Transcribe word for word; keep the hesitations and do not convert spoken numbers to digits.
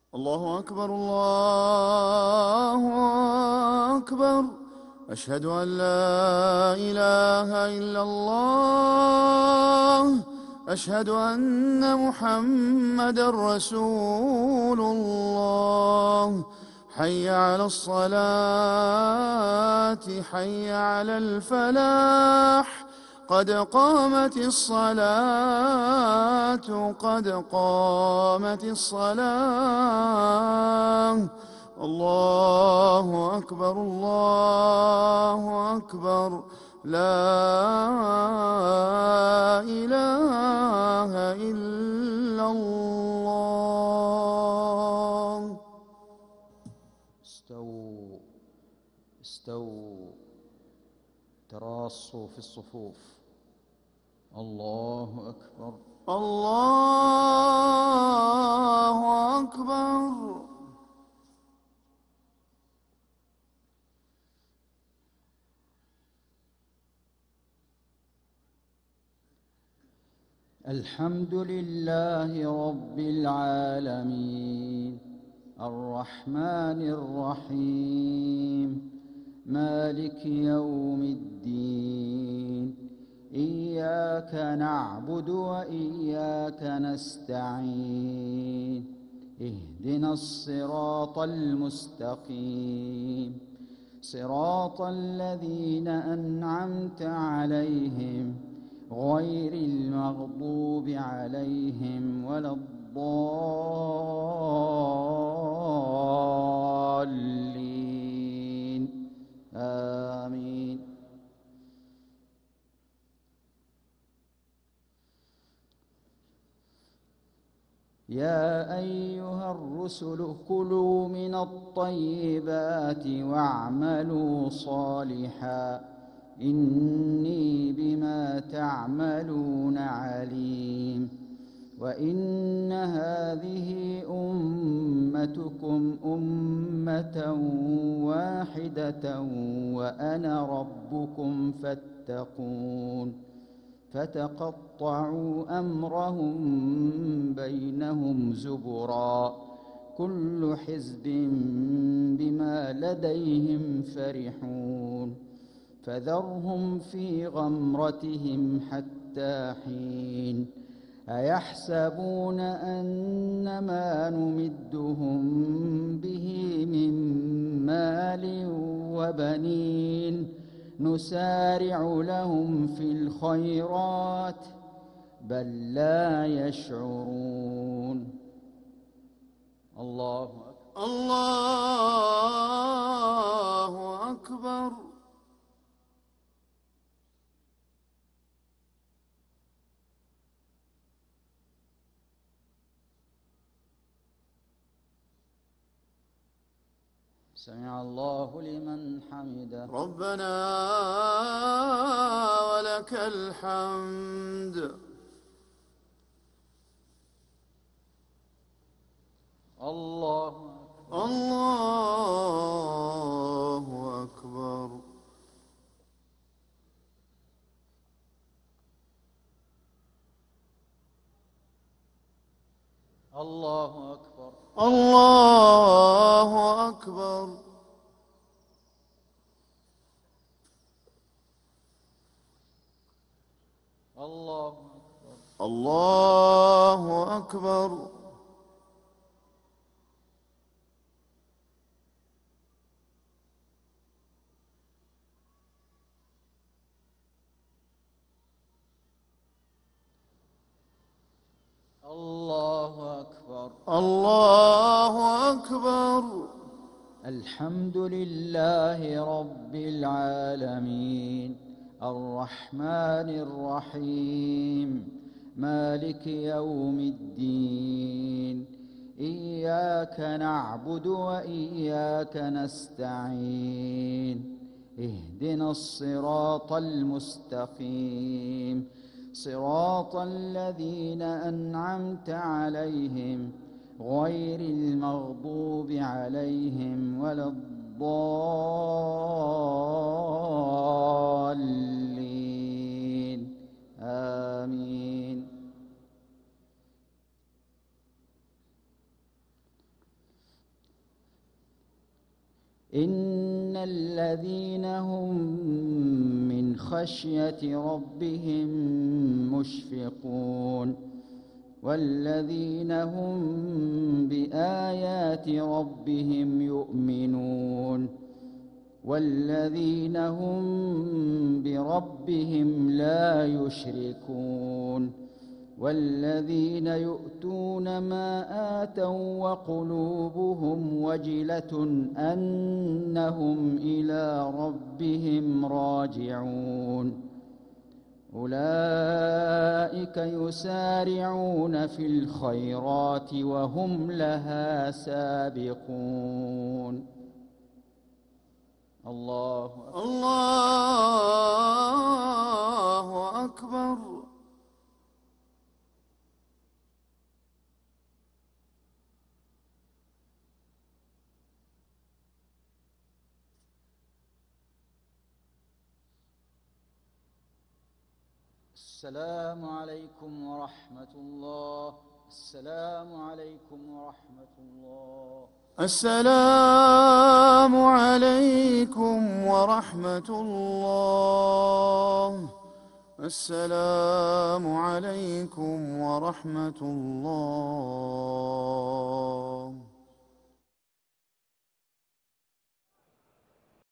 الله أكبر الله أكبر. أشهد أن لا إله إلا الله. أشهد أن محمدًا رسول الله. حي على الصلاة حي على الفلاح. قد قامت الصلاة قد قامت الصلاة. الله أكبر الله أكبر. لا إله إلا الله. استووا استووا تراصوا في الصفوف. الله أكبر الله أكبر. الحمد لله رب العالمين الرحمن الرحيم مالك يوم الدين. إياك نعبد وإياك نستعين. اهدنا الصراط المستقيم صراط الذين أنعمت عليهم غير المغضوب عليهم ولا الضالين. آمين. يا أيها الرسل كلوا من الطيبات واعملوا صالحا إني بما تعملون عليم. وإن هذه أمتكم أمة واحدة وأنا ربكم فاتقون. فتقطعوا أمرهم بينهم زبرا كل حزب بما لديهم فرحون. فذرهم في غمرتهم حتى حين. أيحسبون أن ما نمدهم به من مال وبنين نسارع لهم في الخيرات بل لا يشعرون. الله أكبر الله أكبر. سمع الله لمن حمده. ربنا ولك الحمد. الله أكبر الله أكبر. الله أكبر الله أكبر. الله أكبر الله أكبر. الله أكبر الله أكبر. الحمد لله رب العالمين الرحمن الرحيم مالك يوم الدين. إياك نعبد وإياك نستعين. اهدنا الصراط المستقيم صراط الذين أنعمت عليهم غير المغضوب عليهم ولا الضالين. آمين. إن الذين هم من خشية ربهم مشفقون والذين هم بآيات ربهم يؤمنون والذين هم بربهم لا يشركون والذين يؤتون ما آتوا وقلوبهم وجلة أنهم إلى ربهم راجعون أولئك يسارعون في الخيرات وهم لها سابقون. الله أكبر. الله أكبر. السلام عليكم ورحمة الله. السلام عليكم ورحمة الله. السلام عليكم ورحمة الله. السلام عليكم ورحمة الله.